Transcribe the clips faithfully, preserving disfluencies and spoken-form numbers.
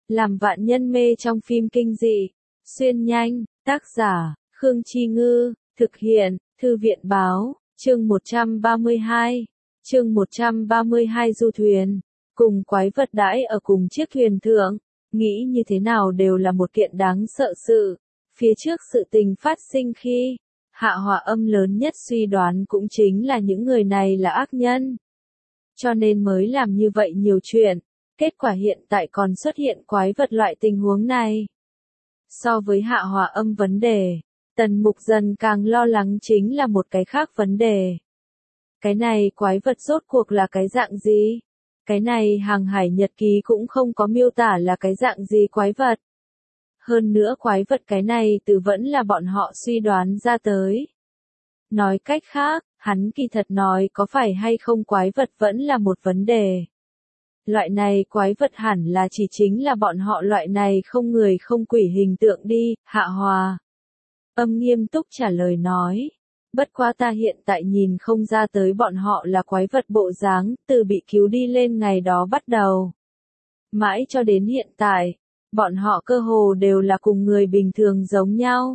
làm vạn nhân mê trong phim kinh dị. Xuyên nhanh, tác giả, Khương Chi Ngư, thực hiện, Thư viện Báo, chương một trăm ba mươi hai. Chương một trăm ba mươi hai du thuyền, cùng quái vật đãi ở cùng chiếc thuyền thượng, nghĩ như thế nào đều là một kiện đáng sợ sự. Phía trước sự tình phát sinh khi, Hạ Hòa Âm lớn nhất suy đoán cũng chính là những người này là ác nhân. Cho nên mới làm như vậy nhiều chuyện, kết quả hiện tại còn xuất hiện quái vật loại tình huống này. So với Hạ Hòa Âm vấn đề, Tần Mục Dần càng lo lắng chính là một cái khác vấn đề. Cái này quái vật rốt cuộc là cái dạng gì? Cái này hàng hải nhật ký cũng không có miêu tả là cái dạng gì quái vật. Hơn nữa quái vật cái này từ vẫn là bọn họ suy đoán ra tới. Nói cách khác, hắn kỳ thật nói có phải hay không quái vật vẫn là một vấn đề. Loại này quái vật hẳn là chỉ chính là bọn họ loại này không người không quỷ hình tượng đi, Hạ Hòa Âm nghiêm túc trả lời nói. Bất quá ta hiện tại nhìn không ra tới bọn họ là quái vật bộ dáng, từ bị cứu đi lên ngày đó bắt đầu. Mãi cho đến hiện tại, bọn họ cơ hồ đều là cùng người bình thường giống nhau.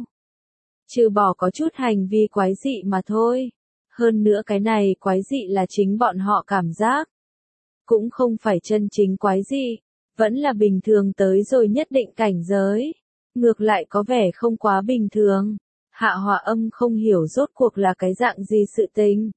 Trừ bỏ có chút hành vi quái dị mà thôi. Hơn nữa cái này quái dị là chính bọn họ cảm giác. Cũng không phải chân chính quái dị, vẫn là bình thường tới rồi nhất định cảnh giới. Ngược lại có vẻ không quá bình thường. Hạ Hòa Âm không hiểu rốt cuộc là cái dạng gì sự tình.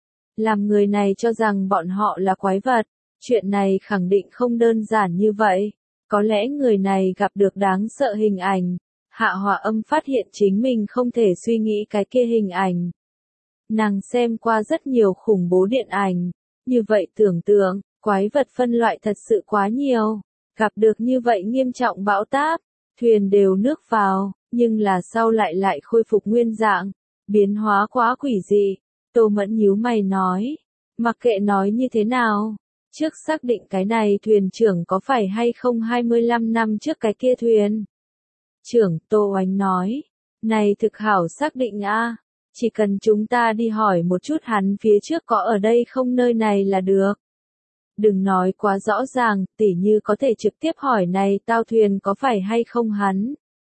Làm người này cho rằng bọn họ là quái vật, chuyện này khẳng định không đơn giản như vậy. Có lẽ người này gặp được đáng sợ hình ảnh. Hạ Hòa Âm phát hiện chính mình không thể suy nghĩ cái kia hình ảnh. Nàng xem qua rất nhiều khủng bố điện ảnh. Như vậy tưởng tượng, quái vật phân loại thật sự quá nhiều. Gặp được như vậy nghiêm trọng bão táp, thuyền đều nước vào. Nhưng là sau lại lại khôi phục nguyên dạng, biến hóa quá quỷ dị. Tô Mẫn nhíu mày nói, mặc kệ nói như thế nào, trước xác định cái này thuyền trưởng có phải hay không hai mươi lăm năm trước cái kia thuyền. Trưởng, Tô Oánh nói, này thực hảo xác định a, chỉ cần chúng ta đi hỏi một chút hắn phía trước có ở đây không nơi này là được. Đừng nói quá rõ ràng, tỉ như có thể trực tiếp hỏi này tao thuyền có phải hay không hắn.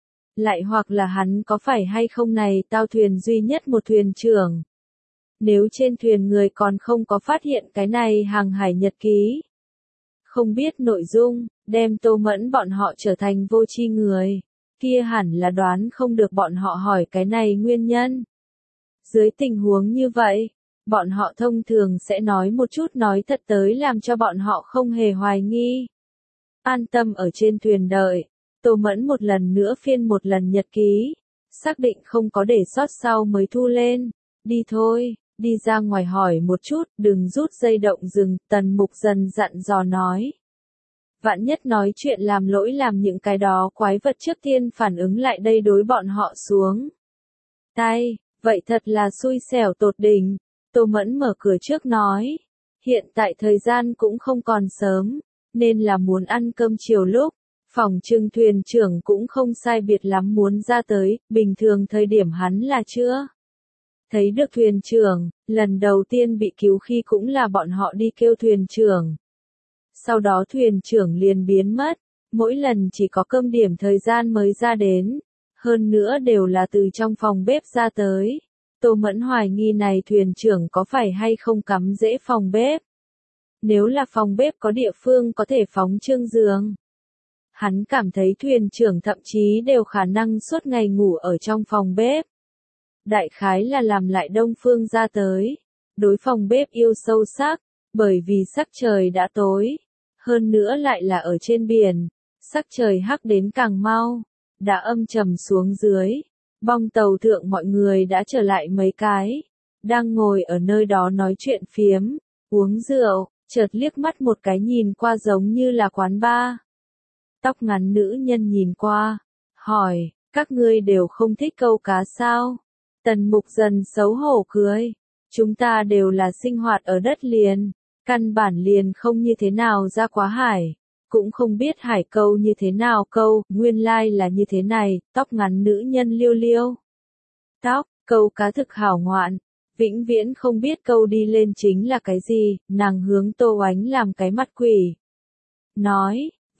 Lại hoặc là hắn có phải hay không này tao thuyền duy nhất một thuyền trưởng. Nếu trên thuyền người còn không có phát hiện cái này hàng hải nhật ký. Không biết nội dung, đem Tô Mẫn bọn họ trở thành vô tri người. Kia hẳn là đoán không được bọn họ hỏi cái này nguyên nhân. Dưới tình huống như vậy, bọn họ thông thường sẽ nói một chút nói thật tới làm cho bọn họ không hề hoài nghi. An tâm ở trên thuyền đợi. Tô Mẫn một lần nữa phiên một lần nhật ký, xác định không có để sót sau mới thu lên. Đi thôi, đi ra ngoài hỏi một chút, đừng rút dây động rừng, Tần Mục Dần dặn dò nói. Vạn nhất nói chuyện làm lỗi làm những cái đó quái vật trước tiên phản ứng lại đây đối bọn họ xuống. Tay, vậy thật là xui xẻo tột đỉnh. Tô Mẫn mở cửa trước nói. Hiện tại thời gian cũng không còn sớm, nên là muốn ăn cơm chiều lúc. Phòng trưng thuyền trưởng cũng không sai biệt lắm muốn ra tới, bình thường thời điểm hắn là chưa. Thấy được thuyền trưởng, lần đầu tiên bị cứu khi cũng là bọn họ đi kêu thuyền trưởng. Sau đó thuyền trưởng liền biến mất, mỗi lần chỉ có cơm điểm thời gian mới ra đến, hơn nữa đều là từ trong phòng bếp ra tới. Tô Mẫn hoài nghi này thuyền trưởng có phải hay không cắm rễ phòng bếp. Nếu là phòng bếp có địa phương có thể phóng trương giường. Hắn cảm thấy thuyền trưởng thậm chí đều khả năng suốt ngày ngủ ở trong phòng bếp. Đại khái là làm lại Đông Phương ra tới. Đối phòng bếp yêu sâu sắc, bởi vì sắc trời đã tối. Hơn nữa lại là ở trên biển, sắc trời hắc đến càng mau. Đã âm trầm xuống dưới. Bong tàu thượng mọi người đã trở lại mấy cái. Đang ngồi ở nơi đó nói chuyện phiếm, uống rượu, chợt liếc mắt một cái nhìn qua giống như là quán bar. Tóc ngắn nữ nhân nhìn qua, hỏi, các ngươi đều không thích câu cá sao? Tần Mục Dần xấu hổ cười, chúng ta đều là sinh hoạt ở đất liền, căn bản liền không như thế nào ra quá hải, cũng không biết hải câu như thế nào câu, nguyên lai like là như thế này, tóc ngắn nữ nhân liêu liêu. Tóc, câu cá thực hảo ngoạn, vĩnh viễn không biết câu đi lên chính là cái gì, nàng hướng Tô Oánh làm cái mặt quỷ. Nói,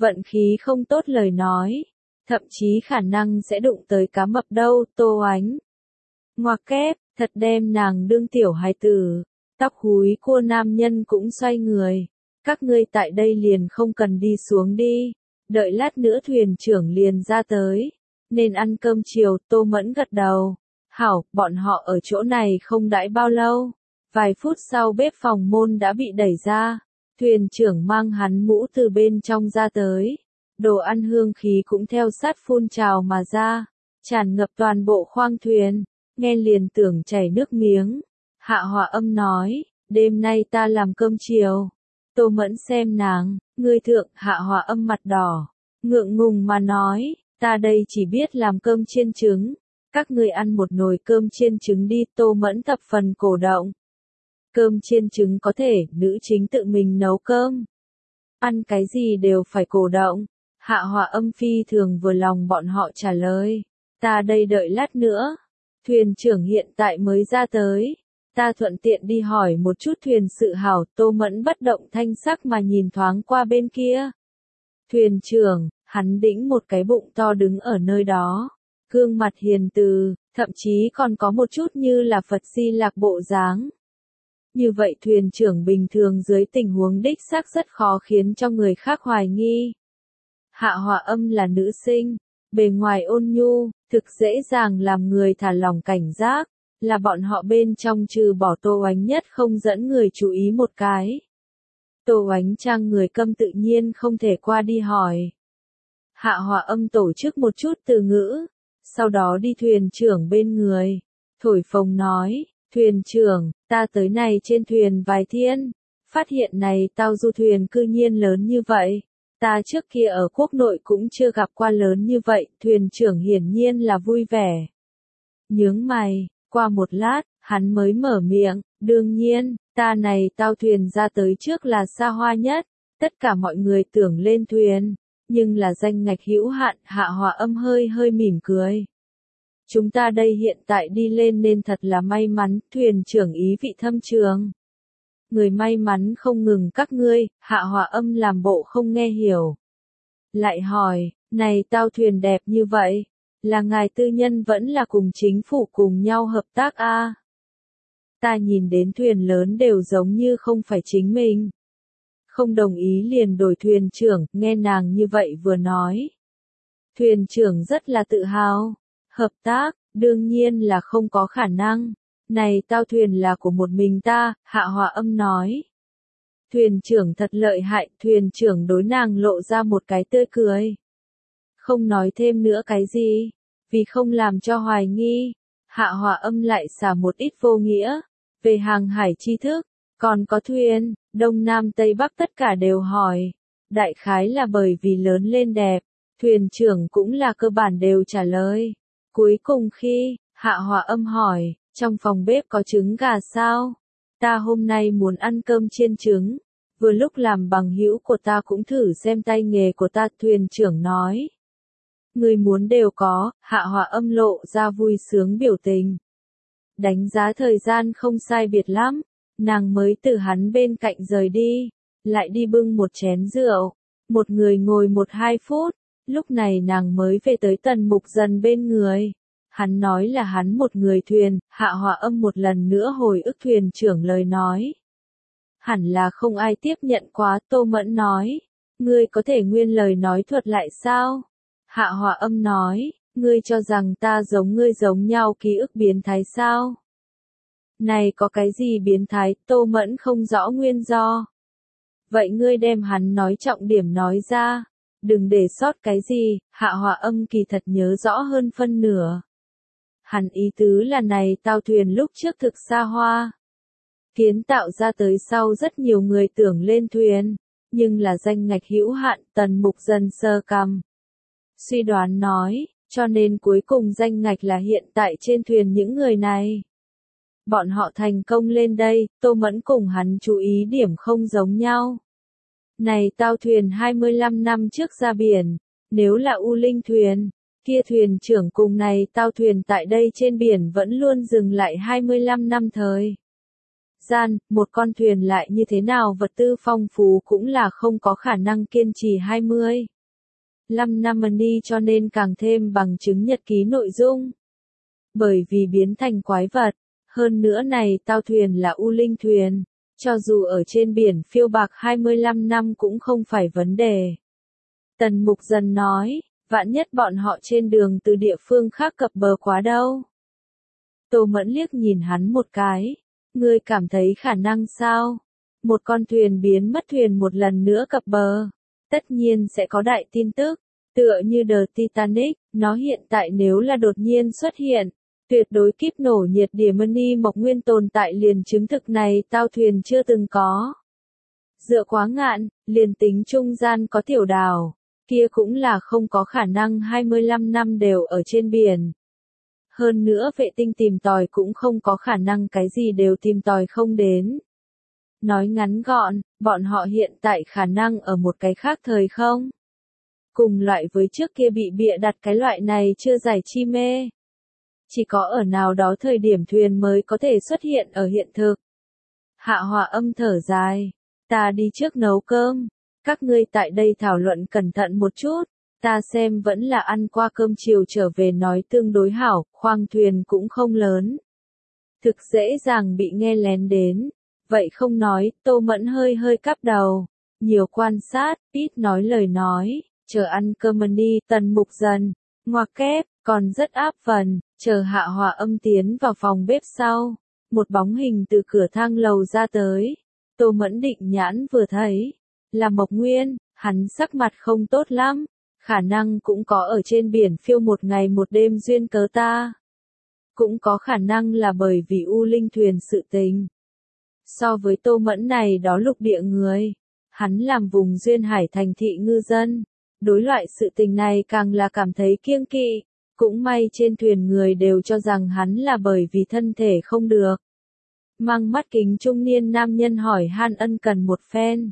vận khí không tốt lời nói, thậm chí khả năng sẽ đụng tới cá mập đâu, Tô Oánh. Ngoặc kép, thật đem nàng đương tiểu hài tử, tóc húi cua nam nhân cũng xoay người. Các ngươi tại đây liền không cần đi xuống đi, đợi lát nữa thuyền trưởng liền ra tới, nên ăn cơm chiều, Tô Mẫn gật đầu. Hảo, bọn họ ở chỗ này không đãi bao lâu, vài phút sau bếp phòng môn đã bị đẩy ra, thuyền trưởng mang hắn mũ từ bên trong ra tới, đồ ăn hương khí cũng theo sát phun trào mà ra, tràn ngập toàn bộ khoang thuyền, nghe liền tưởng chảy nước miếng. Hạ Hòa Âm nói, đêm nay ta làm cơm chiều. Tô Mẫn xem nàng, ngươi thượng. Hạ Hòa Âm mặt đỏ, ngượng ngùng mà nói, ta đây chỉ biết làm cơm chiên trứng, các ngươi ăn một nồi cơm chiên trứng đi. Tô Mẫn thập phần cổ động. Cơm chiên trứng có thể, nữ chính tự mình nấu cơm. Ăn cái gì đều phải cổ động. Hạ Hòa Âm phi thường vừa lòng bọn họ trả lời, ta đây đợi lát nữa. Thuyền trưởng hiện tại mới ra tới. Ta thuận tiện đi hỏi một chút thuyền sự hảo. Tô Mẫn bất động thanh sắc mà nhìn thoáng qua bên kia. Thuyền trưởng, hắn đĩnh một cái bụng to đứng ở nơi đó. Gương mặt hiền từ, thậm chí còn có một chút như là Phật Di Lạc bộ dáng. Như vậy thuyền trưởng bình thường dưới tình huống đích xác rất khó khiến cho người khác hoài nghi. Hạ Hòa Âm là nữ sinh, bề ngoài ôn nhu, thực dễ dàng làm người thả lỏng cảnh giác, là bọn họ bên trong trừ bỏ Tô Oánh nhất không dẫn người chú ý một cái. Tô Oánh trang người câm tự nhiên không thể qua đi hỏi. Hạ Hòa Âm tổ chức một chút từ ngữ, sau đó đi thuyền trưởng bên người, thổi phồng nói, thuyền trưởng, ta tới này trên thuyền vài thiên, phát hiện này tao du thuyền cư nhiên lớn như vậy. Ta trước kia ở quốc nội cũng chưa gặp qua lớn như vậy, thuyền trưởng hiển nhiên là vui vẻ. Nhướng mày, qua một lát, hắn mới mở miệng, đương nhiên, ta này tao thuyền ra tới trước là xa hoa nhất, tất cả mọi người tưởng lên thuyền, nhưng là danh ngạch hữu hạn. Hạ Hòa Âm hơi hơi mỉm cười. Chúng ta đây hiện tại đi lên nên thật là may mắn, thuyền trưởng ý vị thâm trường. Người may mắn không ngừng các ngươi. Hạ Hòa Âm làm bộ không nghe hiểu. Lại hỏi, này tao thuyền đẹp như vậy, là ngài tư nhân vẫn là cùng chính phủ cùng nhau hợp tác a? À? Ta nhìn đến thuyền lớn đều giống như không phải chính mình. Không đồng ý liền đổi thuyền trưởng, nghe nàng như vậy vừa nói. Thuyền trưởng rất là tự hào. Hợp tác, đương nhiên là không có khả năng. Này tao thuyền là của một mình ta, Hạ Hòa Âm nói. Thuyền trưởng thật lợi hại, thuyền trưởng đối nàng lộ ra một cái tươi cười. Không nói thêm nữa cái gì, vì không làm cho hoài nghi. Hạ Hòa Âm lại xả một ít vô nghĩa, về hàng hải tri thức, còn có thuyền, Đông Nam Tây Bắc tất cả đều hỏi. Đại khái là bởi vì lớn lên đẹp, thuyền trưởng cũng là cơ bản đều trả lời. Cuối cùng khi, Hạ Hòa Âm hỏi, trong phòng bếp có trứng gà sao? Ta hôm nay muốn ăn cơm chiên trứng, vừa lúc làm bằng hữu của ta cũng thử xem tay nghề của ta. Thuyền trưởng nói. Người muốn đều có. Hạ Hòa Âm lộ ra vui sướng biểu tình. Đánh giá thời gian không sai biệt lắm, nàng mới từ hắn bên cạnh rời đi, lại đi bưng một chén rượu, một người ngồi một hai phút, lúc này nàng mới về tới Tần Mục Dần bên người. Hắn nói là hắn một người thuyền. Hạ Hòa Âm một lần nữa hồi ức thuyền trưởng lời nói. Hẳn là không ai tiếp nhận quá. Tô Mẫn nói, ngươi có thể nguyên lời nói thuật lại sao? Hạ Hòa Âm nói, ngươi cho rằng ta giống ngươi giống nhau ký ức biến thái sao? Này có cái gì biến thái? Tô Mẫn không rõ nguyên do. Vậy ngươi đem hắn nói trọng điểm nói ra, đừng để sót cái gì. Hạ Hòa Âm kỳ thật nhớ rõ hơn phân nửa. Hắn ý tứ là này tao thuyền lúc trước thực xa hoa. Kiến tạo ra tới sau rất nhiều người tưởng lên thuyền, nhưng là danh ngạch hữu hạn. Tần Mục Dần sơ cằm. Suy đoán nói, cho nên cuối cùng danh ngạch là hiện tại trên thuyền những người này. Bọn họ thành công lên đây. Tô Mẫn cùng hắn chú ý điểm không giống nhau. Này tao thuyền hai mươi lăm năm trước ra biển, nếu là U Linh thuyền, kia thuyền trưởng cùng này tao thuyền tại đây trên biển vẫn luôn dừng lại hai mươi lăm năm thời gian, một con thuyền lại như thế nào vật tư phong phú cũng là không có khả năng kiên trì hai mươi lăm năm đi cho nên càng thêm bằng chứng nhật ký nội dung. Bởi vì biến thành quái vật, hơn nữa này tao thuyền là U Linh thuyền, cho dù ở trên biển phiêu bạc hai mươi lăm năm cũng không phải vấn đề. Tần Mục Dần nói, vạn nhất bọn họ trên đường từ địa phương khác cập bờ quá đâu. Tô Mẫn liếc nhìn hắn một cái, ngươi cảm thấy khả năng sao? Một con thuyền biến mất thuyền một lần nữa cập bờ, tất nhiên sẽ có đại tin tức, tựa như The Titanic, nó hiện tại nếu là đột nhiên xuất hiện, tuyệt đối kíp nổ nhiệt địa Mani Mộc Nguyên tồn tại liền chứng thực này tao thuyền chưa từng có. Dựa quá ngạn, liền tính trung gian có tiểu đảo, kia cũng là không có khả năng hai mươi lăm năm đều ở trên biển. Hơn nữa vệ tinh tìm tòi cũng không có khả năng cái gì đều tìm tòi không đến. Nói ngắn gọn, bọn họ hiện tại khả năng ở một cái khác thời không. Cùng loại với trước kia bị bịa đặt cái loại này chưa giải chi mê. Chỉ có ở nào đó thời điểm thuyền mới có thể xuất hiện ở hiện thực. Hạ Hòa Âm thở dài, ta đi trước nấu cơm, các ngươi tại đây thảo luận cẩn thận một chút, ta xem vẫn là ăn qua cơm chiều trở về nói tương đối hảo, khoang thuyền cũng không lớn. Thực dễ dàng bị nghe lén đến, vậy không nói, Tô Mẫn hơi hơi cắp đầu, nhiều quan sát, ít nói lời nói, chờ ăn cơm đi, Tần Mục Dần, ngoặc kép, còn rất áp phần, chờ Hạ Hòa Âm tiến vào phòng bếp sau, một bóng hình từ cửa thang lầu ra tới, Tô Mẫn định nhãn vừa thấy, là Mộc Nguyên, hắn sắc mặt không tốt lắm, khả năng cũng có ở trên biển phiêu một ngày một đêm duyên cớ ta. Cũng có khả năng là bởi vì U Linh thuyền sự tình. So với Tô Mẫn này đó lục địa người, hắn làm vùng duyên hải thành thị ngư dân, đối loại sự tình này càng là cảm thấy kiêng kỵ, cũng may trên thuyền người đều cho rằng hắn là bởi vì thân thể không được. Mang mắt kính trung niên nam nhân hỏi han ân cần một phen.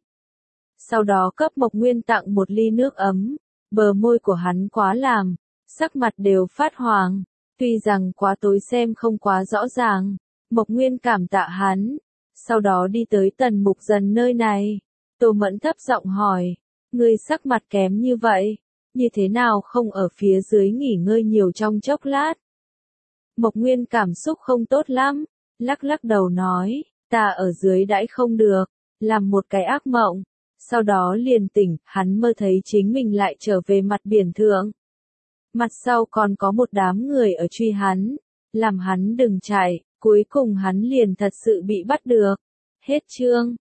Sau đó cấp Mộc Nguyên tặng một ly nước ấm, bờ môi của hắn quá làm, sắc mặt đều phát hoàng, tuy rằng quá tối xem không quá rõ ràng, Mộc Nguyên cảm tạ hắn, sau đó đi tới Tần Mục Dần nơi này, Tô Mẫn thấp giọng hỏi, ngươi sắc mặt kém như vậy, như thế nào không ở phía dưới nghỉ ngơi nhiều trong chốc lát? Mộc Nguyên cảm xúc không tốt lắm, lắc lắc đầu nói, ta ở dưới đãi không được, làm một cái ác mộng. Sau đó liền tỉnh, hắn mơ thấy chính mình lại trở về mặt biển thượng. Mặt sau còn có một đám người ở truy hắn, làm hắn đừng chạy, cuối cùng hắn liền thật sự bị bắt được. Hết chương.